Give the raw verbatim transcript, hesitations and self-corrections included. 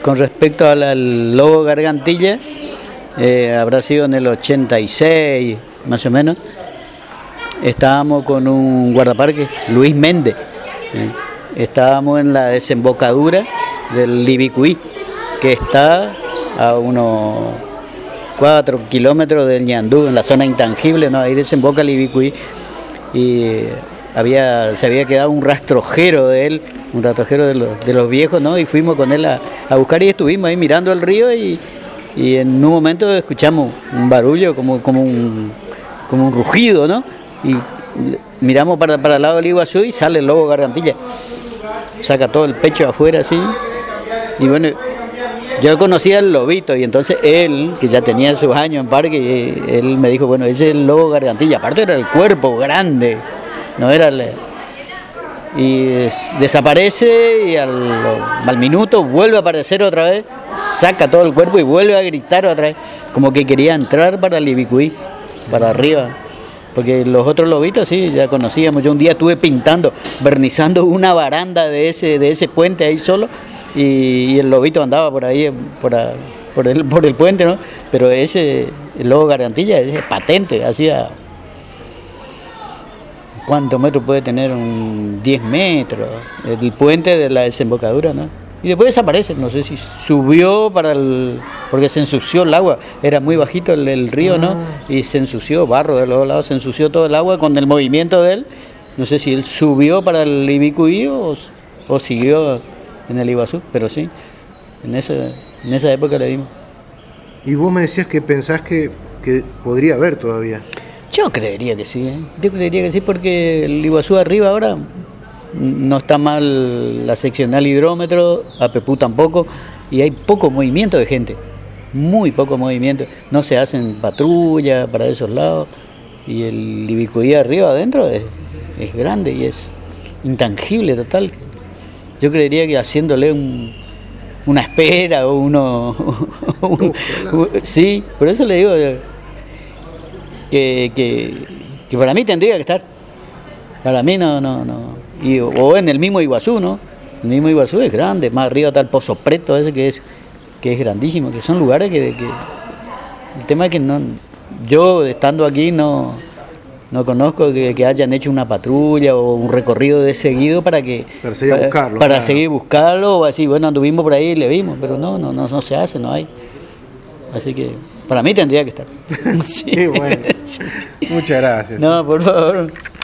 con respecto al, al lobo gargantilla, eh, habrá sido en el ochenta y seis, más o menos. Estábamos con un guardaparque, Luis Méndez. Eh, estábamos en la desembocadura del Libicuí, que está a unos cuatro kilómetros del Ñandú, en la zona intangible, ¿no? Ahí desemboca el Libicuí. Y había, se había quedado un rastrojero de él, un rastrojero de los, de los viejos, ¿no? Y fuimos con él a, a buscar y estuvimos ahí mirando el río y, y en un momento escuchamos un barullo como, como, un, como un rugido, ¿no? Y miramos para, para el lado del Iguazú y sale el lobo gargantilla, saca todo el pecho afuera así, y bueno, yo conocía al lobito y entonces él, que ya tenía sus años en parque, él me dijo, bueno, ese es el lobo gargantilla, aparte era el cuerpo grande, no era el... Y es, desaparece y al, al minuto vuelve a aparecer otra vez, saca todo el cuerpo y vuelve a gritar otra vez, como que quería entrar para el Ibicuí, para arriba. Porque los otros lobitos sí, ya conocíamos. Yo un día estuve pintando, vernizando una baranda de ese, de ese puente ahí solo, y, y el lobito andaba por ahí, por, a, por, el, por el puente, ¿no? Pero ese, el lobo gargantilla, es patente, hacía... ¿Cuántos metros puede tener? Un diez metros, el puente de la desembocadura, ¿no? Y después desaparece, no sé si subió para el... porque se ensució el agua, era muy bajito el, el río, ¿no? Y se ensució, barro de los dos lados, se ensució todo el agua con el movimiento de él. No sé si él subió para el Ibicuí o, o siguió en el Iguazú, pero sí, en esa, en esa época le dimos. Y vos me decías que pensás que, que podría haber todavía. Yo creería que sí, ¿eh? Yo creería que sí, porque el Iguazú arriba ahora no está mal la seccional hidrómetro, Apepú tampoco, y hay poco movimiento de gente, muy poco movimiento, no se hacen patrullas para esos lados, y el Ibicuí arriba adentro es, es grande y es intangible total. Yo creería que haciéndole un, una espera o uno... un, un, sí, por eso le digo... Que, que, que para mí tendría que estar, para mí no, no, no, y, o en el mismo Iguazú, ¿no? El mismo Iguazú es grande, más arriba está el Pozo Preto ese que es, que es grandísimo, que son lugares que, que el tema es que no, yo estando aquí no, no conozco que, que hayan hecho una patrulla o un recorrido de seguido para que para seguir, para, buscarlo, para claro. seguir buscarlo, o así, bueno, anduvimos por ahí y le vimos, pero no, no, no, no se hace, no hay. Así que para mí tendría que estar. Sí, bueno. Sí. Muchas gracias. No, por favor.